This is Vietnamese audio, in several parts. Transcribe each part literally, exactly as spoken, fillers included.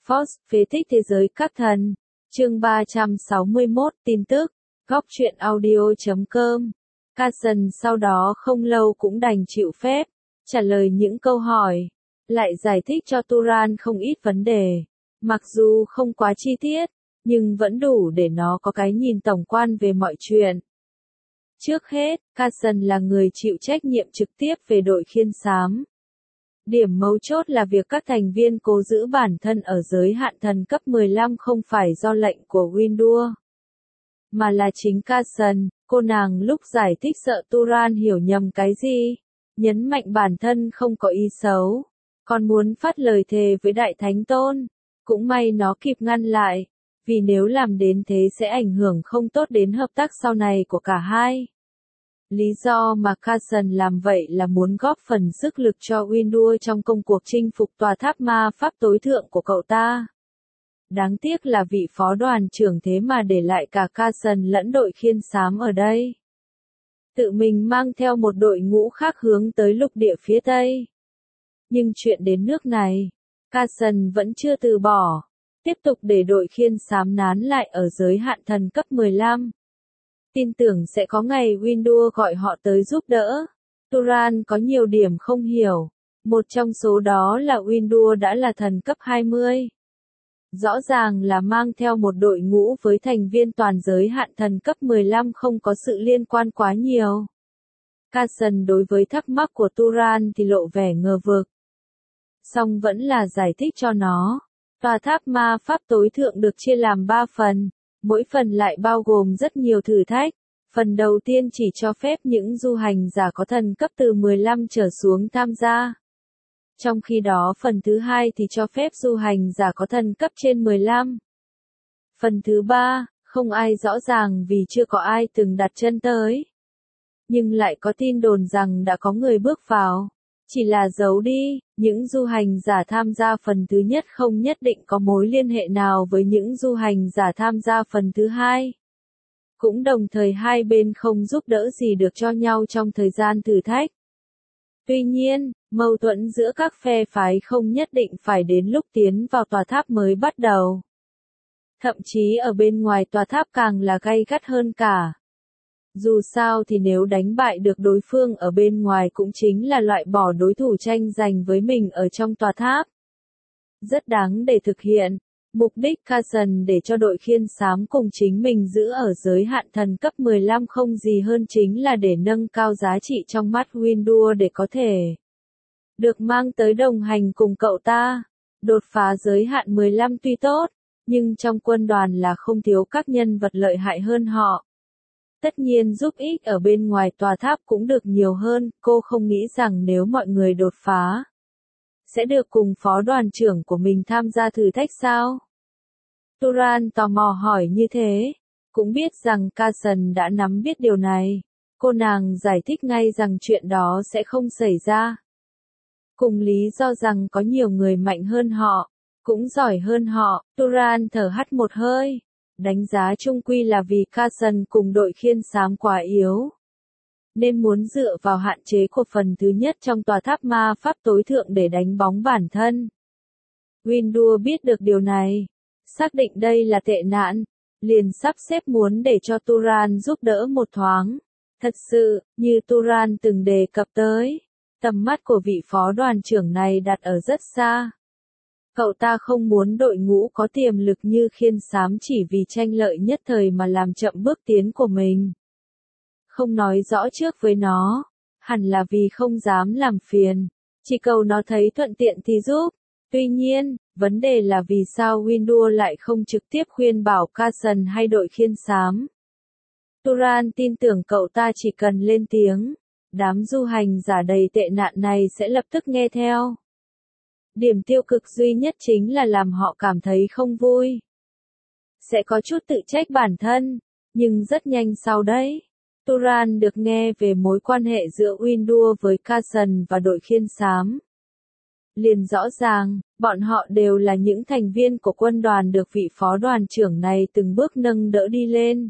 Force, phế tích thế giới các thần. Chương ba trăm sáu mươi mốt, tin tức. Góc truyện audio chấm com. Carson sau đó không lâu cũng đành chịu phép, trả lời những câu hỏi, lại giải thích cho Turan không ít vấn đề. Mặc dù không quá chi tiết, nhưng vẫn đủ để nó có cái nhìn tổng quan về mọi chuyện. Trước hết, Carson là người chịu trách nhiệm trực tiếp về đội khiên xám. Điểm mấu chốt là việc các thành viên cố giữ bản thân ở giới hạn thần cấp mười lăm không phải do lệnh của Windur, mà là chính Carson. Cô nàng lúc giải thích sợ Turan hiểu nhầm cái gì, nhấn mạnh bản thân không có ý xấu, còn muốn phát lời thề với Đại Thánh Tôn. Cũng may nó kịp ngăn lại, vì nếu làm đến thế sẽ ảnh hưởng không tốt đến hợp tác sau này của cả hai. Lý do mà Carson làm vậy là muốn góp phần sức lực cho Windur trong công cuộc chinh phục tòa tháp ma pháp tối thượng của cậu ta. Đáng tiếc là vị phó đoàn trưởng thế mà để lại cả Carson lẫn đội khiên xám ở đây. Tự mình mang theo một đội ngũ khác hướng tới lục địa phía Tây. Nhưng chuyện đến nước này, Carson vẫn chưa từ bỏ, tiếp tục để đội khiên xám nán lại ở giới hạn thần cấp mười lăm. Tin tưởng sẽ có ngày Windur gọi họ tới giúp đỡ. Turan có nhiều điểm không hiểu, một trong số đó là Windur đã là thần cấp hai mươi. Rõ ràng là mang theo một đội ngũ với thành viên toàn giới hạn thần cấp mười lăm không có sự liên quan quá nhiều. Carson đối với thắc mắc của Turan thì lộ vẻ ngờ vực. Song vẫn là giải thích cho nó. Tòa tháp ma pháp tối thượng được chia làm ba phần, mỗi phần lại bao gồm rất nhiều thử thách. Phần đầu tiên chỉ cho phép những du hành giả có thần cấp từ mười lăm trở xuống tham gia. Trong khi đó phần thứ hai thì cho phép du hành giả có thần cấp trên mười lăm. Phần thứ ba, không ai rõ ràng vì chưa có ai từng đặt chân tới. Nhưng lại có tin đồn rằng đã có người bước vào. Chỉ là giấu đi, những du hành giả tham gia phần thứ nhất không nhất định có mối liên hệ nào với những du hành giả tham gia phần thứ hai. Cũng đồng thời hai bên không giúp đỡ gì được cho nhau trong thời gian thử thách. Tuy nhiên, mâu thuẫn giữa các phe phái không nhất định phải đến lúc tiến vào tòa tháp mới bắt đầu. Thậm chí ở bên ngoài tòa tháp càng là gay gắt hơn cả. Dù sao thì nếu đánh bại được đối phương ở bên ngoài cũng chính là loại bỏ đối thủ tranh giành với mình ở trong tòa tháp. Rất đáng để thực hiện. Mục đích Carson để cho đội khiên xám cùng chính mình giữ ở giới hạn thần cấp mười lăm không gì hơn chính là để nâng cao giá trị trong mắt Windur để có thể được mang tới đồng hành cùng cậu ta. Đột phá giới hạn mười lăm tuy tốt, nhưng trong quân đoàn là không thiếu các nhân vật lợi hại hơn họ. Tất nhiên giúp ích ở bên ngoài tòa tháp cũng được nhiều hơn. Cô không nghĩ rằng nếu mọi người đột phá sẽ được cùng phó đoàn trưởng của mình tham gia thử thách sao? Turan tò mò hỏi như thế. Cũng biết rằng Carson đã nắm biết điều này. Cô nàng giải thích ngay rằng chuyện đó sẽ không xảy ra. Cùng lý do rằng có nhiều người mạnh hơn họ, cũng giỏi hơn họ. Turan thở hắt một hơi. Đánh giá chung quy là vì Carson cùng đội khiên xám quá yếu. Nên muốn dựa vào hạn chế của phần thứ nhất trong tòa tháp ma pháp tối thượng để đánh bóng bản thân. Windur biết được điều này, xác định đây là tệ nạn, liền sắp xếp muốn để cho Turan giúp đỡ một thoáng. Thật sự, như Turan từng đề cập tới, tầm mắt của vị phó đoàn trưởng này đặt ở rất xa. Cậu ta không muốn đội ngũ có tiềm lực như khiên xám chỉ vì tranh lợi nhất thời mà làm chậm bước tiến của mình. Không nói rõ trước với nó, hẳn là vì không dám làm phiền, chỉ cầu nó thấy thuận tiện thì giúp. Tuy nhiên, vấn đề là vì sao Windur lại không trực tiếp khuyên bảo Carson hay đội khiên xám. Turan tin tưởng cậu ta chỉ cần lên tiếng, đám du hành giả đầy tệ nạn này sẽ lập tức nghe theo. Điểm tiêu cực duy nhất chính là làm họ cảm thấy không vui. Sẽ có chút tự trách bản thân, nhưng rất nhanh sau đấy. Turan được nghe về mối quan hệ giữa Windur với Carson và đội khiên xám. Liền rõ ràng, bọn họ đều là những thành viên của quân đoàn được vị phó đoàn trưởng này từng bước nâng đỡ đi lên.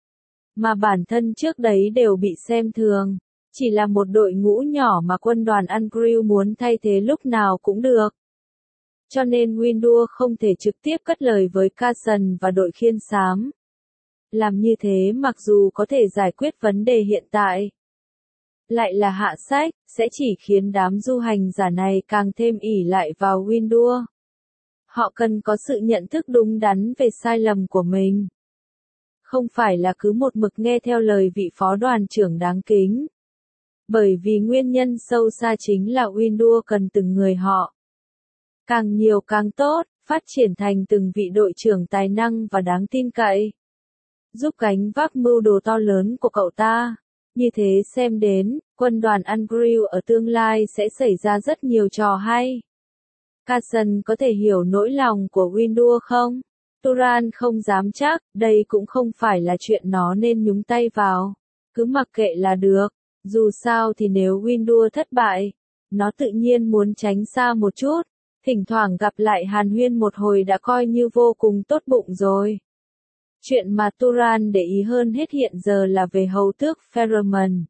Mà bản thân trước đấy đều bị xem thường, chỉ là một đội ngũ nhỏ mà quân đoàn Ungryl muốn thay thế lúc nào cũng được. cho nên Windu không thể trực tiếp cất lời với Carson và đội khiên xám. Làm như thế mặc dù có thể giải quyết vấn đề hiện tại, lại là hạ sách, sẽ chỉ khiến đám du hành giả này càng thêm ỷ lại vào Windu. Họ cần có sự nhận thức đúng đắn về sai lầm của mình. Không phải là cứ một mực nghe theo lời vị phó đoàn trưởng đáng kính. Bởi vì nguyên nhân sâu xa chính là Windu cần từng người họ. Càng nhiều càng tốt, phát triển thành từng vị đội trưởng tài năng và đáng tin cậy. Giúp gánh vác mưu đồ to lớn của cậu ta. Như thế xem đến, quân đoàn Ungrill ở tương lai sẽ xảy ra rất nhiều trò hay. Carson có thể hiểu nỗi lòng của Windu không? Turan không dám chắc, đây cũng không phải là chuyện nó nên nhúng tay vào. Cứ mặc kệ là được, dù sao thì nếu Windu thất bại, nó tự nhiên muốn tránh xa một chút, thỉnh thoảng gặp lại hàn huyên một hồi đã coi như vô cùng tốt bụng rồi. Chuyện mà Turan để ý hơn hết hiện giờ là về hầu tước Pheromon.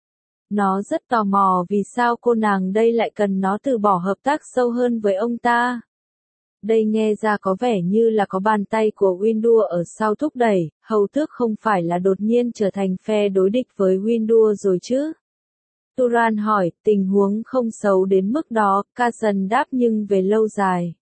Nó rất tò mò vì sao cô nàng đây lại cần nó từ bỏ hợp tác sâu hơn với ông ta. Đây nghe ra có vẻ như là có bàn tay của Windu ở sau thúc đẩy, hầu tước không phải là đột nhiên trở thành phe đối địch với Windu rồi chứ? Turan hỏi, tình huống không xấu đến mức đó, Carson đáp nhưng về lâu dài.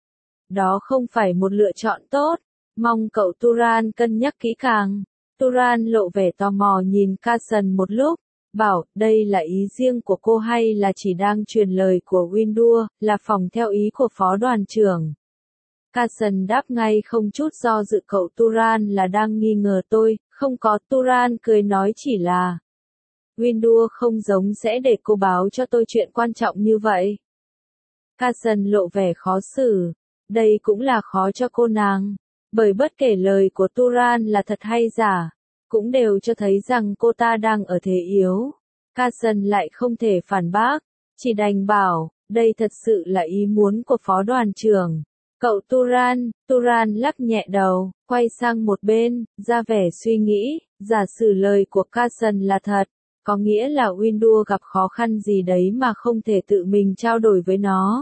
Đó không phải một lựa chọn tốt, mong cậu Turan cân nhắc kỹ càng. Turan lộ vẻ tò mò nhìn Carson một lúc, bảo, đây là ý riêng của cô hay là chỉ đang truyền lời của Windu, là phòng theo ý của phó đoàn trưởng. Carson đáp ngay không chút do dự cậu Turan là đang nghi ngờ tôi, không có. Turan cười nói chỉ là Windu không giống sẽ để cô báo cho tôi chuyện quan trọng như vậy. Carson lộ vẻ khó xử, đây cũng là khó cho cô nàng, bởi bất kể lời của Turan là thật hay giả, cũng đều cho thấy rằng cô ta đang ở thế yếu. Carson lại không thể phản bác, chỉ đành bảo, đây thật sự là ý muốn của phó đoàn trưởng. Cậu Turan, Turan lắc nhẹ đầu, quay sang một bên, ra vẻ suy nghĩ, giả sử lời của Carson là thật, có nghĩa là Windu gặp khó khăn gì đấy mà không thể tự mình trao đổi với nó.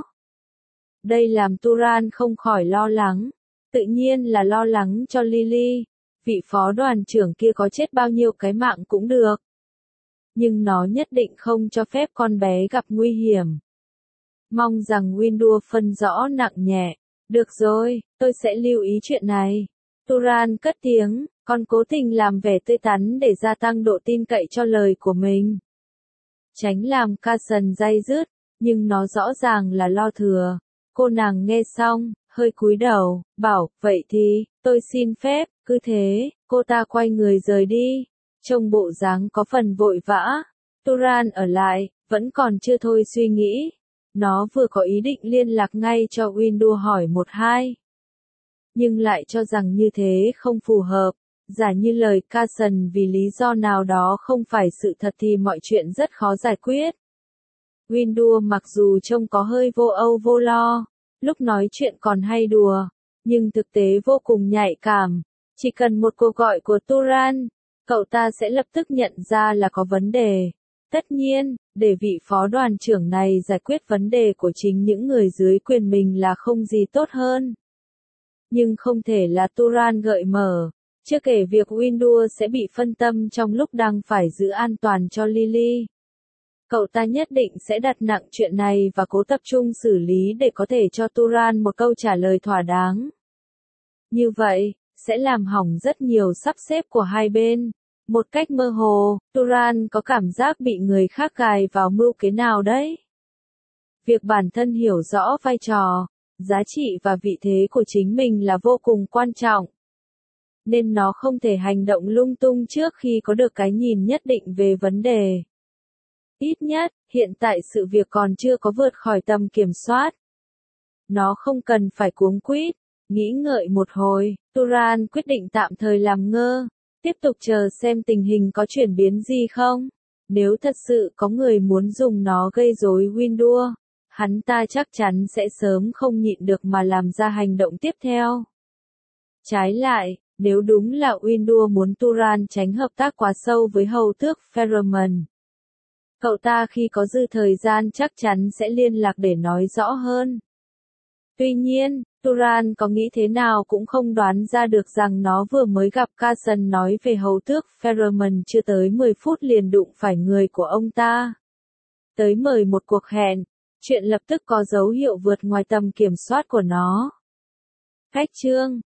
Đây làm Turan không khỏi lo lắng, tự nhiên là lo lắng cho Lily. Vị phó đoàn trưởng kia có chết bao nhiêu cái mạng cũng được. Nhưng nó nhất định không cho phép con bé gặp nguy hiểm. Mong rằng Windu phân rõ nặng nhẹ. Được rồi, tôi sẽ lưu ý chuyện này. Turan cất tiếng, con cố tình làm vẻ tươi tắn để gia tăng độ tin cậy cho lời của mình. Tránh làm Carson day dứt, nhưng nó rõ ràng là lo thừa. Cô nàng nghe xong, hơi cúi đầu, bảo, vậy thì, tôi xin phép, cứ thế, cô ta quay người rời đi. Trông bộ dáng có phần vội vã. Turan ở lại, vẫn còn chưa thôi suy nghĩ. Nó vừa có ý định liên lạc ngay cho Windu hỏi một hai. Nhưng lại cho rằng như thế không phù hợp. Giả như lời Carson vì lý do nào đó không phải sự thật thì mọi chuyện rất khó giải quyết. Windu mặc dù trông có hơi vô âu vô lo, lúc nói chuyện còn hay đùa, nhưng thực tế vô cùng nhạy cảm. Chỉ cần một cuộc gọi của Turan, cậu ta sẽ lập tức nhận ra là có vấn đề. Tất nhiên, để vị phó đoàn trưởng này giải quyết vấn đề của chính những người dưới quyền mình là không gì tốt hơn. Nhưng không thể là Turan gợi mở, chưa kể việc Windu sẽ bị phân tâm trong lúc đang phải giữ an toàn cho Lily. Cậu ta nhất định sẽ đặt nặng chuyện này và cố tập trung xử lý để có thể cho Turan một câu trả lời thỏa đáng. Như vậy, sẽ làm hỏng rất nhiều sắp xếp của hai bên. Một cách mơ hồ, Turan có cảm giác bị người khác gài vào mưu kế nào đấy. Việc bản thân hiểu rõ vai trò, giá trị và vị thế của chính mình là vô cùng quan trọng. Nên nó không thể hành động lung tung trước khi có được cái nhìn nhất định về vấn đề. Ít nhất, hiện tại sự việc còn chưa có vượt khỏi tầm kiểm soát. Nó không cần phải cuống quýt, nghĩ ngợi một hồi, Turan quyết định tạm thời làm ngơ, tiếp tục chờ xem tình hình có chuyển biến gì không. Nếu thật sự có người muốn dùng nó gây rối Windu, hắn ta chắc chắn sẽ sớm không nhịn được mà làm ra hành động tiếp theo. Trái lại, nếu đúng là Windu muốn Turan tránh hợp tác quá sâu với hầu tước Pheromon, cậu ta khi có dư thời gian chắc chắn sẽ liên lạc để nói rõ hơn. Tuy nhiên, Turan có nghĩ thế nào cũng không đoán ra được rằng nó vừa mới gặp Carson nói về hầu tước Pheromon chưa tới mười phút liền đụng phải người của ông ta. Tới mời một cuộc hẹn, chuyện lập tức có dấu hiệu vượt ngoài tầm kiểm soát của nó. Cách chương